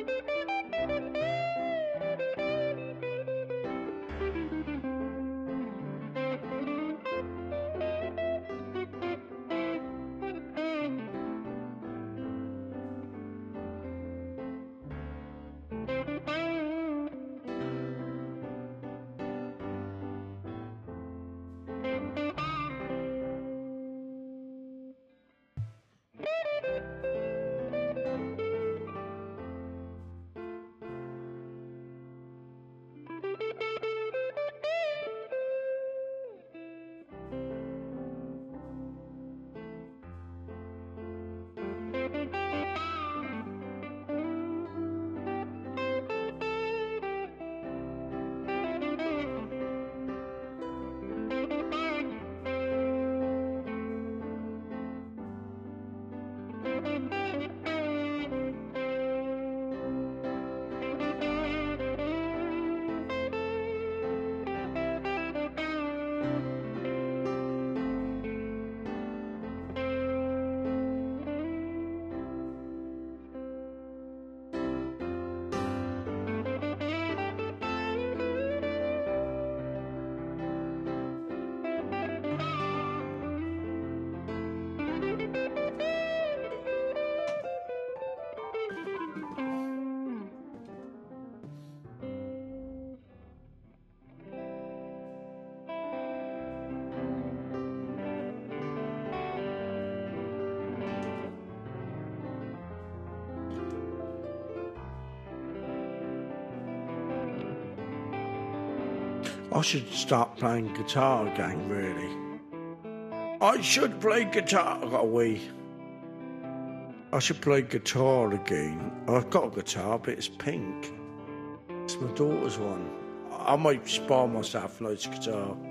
I should start playing guitar again, really. I should play guitar. I got a wee. I should play guitar again. I've got a guitar, but it's pink. It's my daughter's one. I might buy myself a nice guitar.